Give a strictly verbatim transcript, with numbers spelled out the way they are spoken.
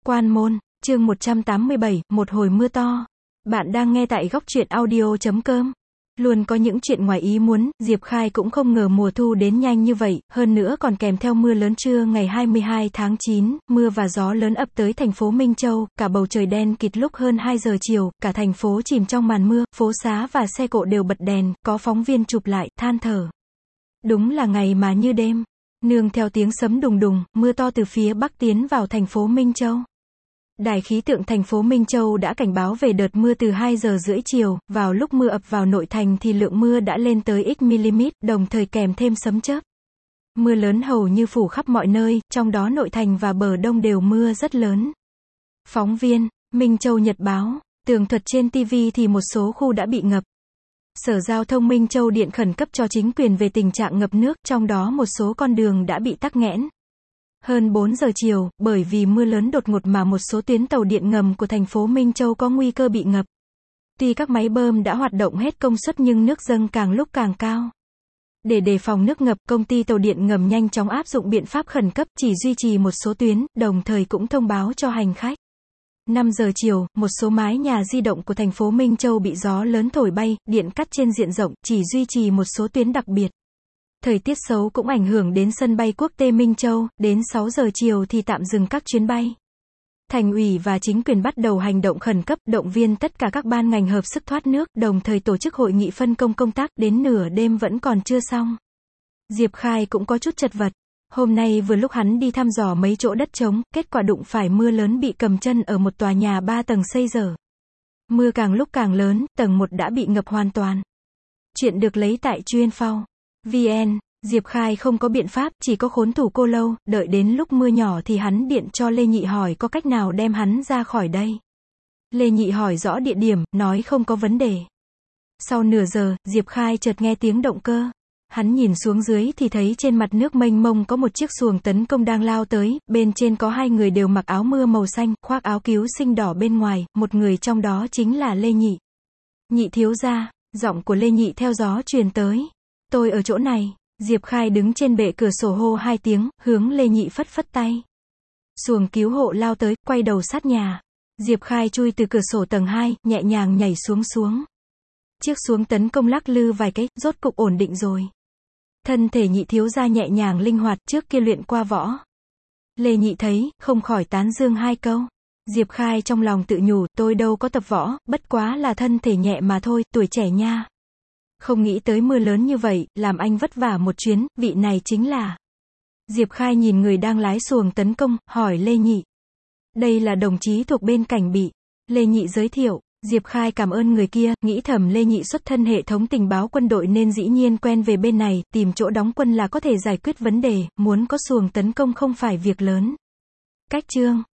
Quan môn, chương một trăm tám mươi bảy, một hồi mưa to. Bạn đang nghe tại góc truyện audio chấm com. Luôn có những chuyện ngoài ý muốn, Diệp Khai cũng không ngờ mùa thu đến nhanh như vậy, hơn nữa còn kèm theo mưa lớn trưa ngày hai mươi hai tháng chín, mưa và gió lớn ập tới thành phố Minh Châu, cả bầu trời đen kịt lúc hơn hai giờ chiều, cả thành phố chìm trong màn mưa, phố xá và xe cộ đều bật đèn, có phóng viên chụp lại, than thở. Đúng là ngày mà như đêm. Nương theo tiếng sấm đùng đùng, mưa to từ phía bắc tiến vào thành phố Minh Châu. Đài khí tượng thành phố Minh Châu đã cảnh báo về đợt mưa từ hai giờ rưỡi chiều, vào lúc mưa ập vào nội thành thì lượng mưa đã lên tới x mm, đồng thời kèm thêm sấm chớp. Mưa lớn hầu như phủ khắp mọi nơi, trong đó nội thành và bờ đông đều mưa rất lớn. Phóng viên, Minh Châu Nhật báo, tường thuật trên ti vi thì một số khu đã bị ngập. Sở Giao thông Minh Châu điện khẩn cấp cho chính quyền về tình trạng ngập nước, trong đó một số con đường đã bị tắc nghẽn. Hơn bốn giờ chiều, bởi vì mưa lớn đột ngột mà một số tuyến tàu điện ngầm của thành phố Minh Châu có nguy cơ bị ngập. Tuy các máy bơm đã hoạt động hết công suất nhưng nước dâng càng lúc càng cao. Để đề phòng nước ngập, công ty tàu điện ngầm nhanh chóng áp dụng biện pháp khẩn cấp, chỉ duy trì một số tuyến, đồng thời cũng thông báo cho hành khách. năm giờ chiều, một số mái nhà di động của thành phố Minh Châu bị gió lớn thổi bay, điện cắt trên diện rộng, chỉ duy trì một số tuyến đặc biệt. Thời tiết xấu cũng ảnh hưởng đến sân bay quốc tế Minh Châu, đến sáu giờ chiều thì tạm dừng các chuyến bay. Thành ủy và chính quyền bắt đầu hành động khẩn cấp, động viên tất cả các ban ngành hợp sức thoát nước, đồng thời tổ chức hội nghị phân công công tác, đến nửa đêm vẫn còn chưa xong. Diệp Khai cũng có chút chật vật. Hôm nay vừa lúc hắn đi thăm dò mấy chỗ đất trống, kết quả đụng phải mưa lớn bị cầm chân ở một tòa nhà ba tầng xây dở. Mưa càng lúc càng lớn, tầng một đã bị ngập hoàn toàn. Chuyện được lấy tại Chuyên.Phao. vn, Diệp Khai không có biện pháp, chỉ có khốn thủ cô lâu, đợi đến lúc mưa nhỏ thì hắn điện cho Lê Nhị hỏi có cách nào đem hắn ra khỏi đây. Lê Nhị hỏi rõ địa điểm, nói không có vấn đề. Sau nửa giờ, Diệp Khai chợt nghe tiếng động cơ. Hắn nhìn xuống dưới thì thấy trên mặt nước mênh mông có một chiếc xuồng tấn công đang lao tới, bên trên có hai người đều mặc áo mưa màu xanh, khoác áo cứu sinh đỏ bên ngoài, một người trong đó chính là Lê Nhị. Nhị thiếu gia, giọng của Lê Nhị theo gió truyền tới. Tôi ở chỗ này. Diệp Khai đứng trên bệ cửa sổ hô hai tiếng, hướng Lê Nhị phất phất tay. Xuồng cứu hộ lao tới, quay đầu sát nhà. Diệp Khai chui từ cửa sổ tầng hai, nhẹ nhàng nhảy xuống xuống. Chiếc xuồng tấn công lắc lư vài cái, rốt cục ổn định rồi. Thân thể Nhị thiếu gia nhẹ nhàng linh hoạt, trước kia luyện qua võ. Lê Nhị thấy, không khỏi tán dương hai câu. Diệp Khai trong lòng tự nhủ, tôi đâu có tập võ, bất quá là thân thể nhẹ mà thôi, tuổi trẻ nha. Không nghĩ tới mưa lớn như vậy, làm anh vất vả một chuyến, vị này chính là. Diệp Khai nhìn người đang lái xuồng tấn công, hỏi Lê Nhị. Đây là đồng chí thuộc bên cảnh bị. Lê Nhị giới thiệu. Diệp Khai cảm ơn người kia, nghĩ thầm Lê Nhị xuất thân hệ thống tình báo quân đội nên dĩ nhiên quen về bên này, tìm chỗ đóng quân là có thể giải quyết vấn đề, muốn có xuồng tấn công không phải việc lớn. Cách chương.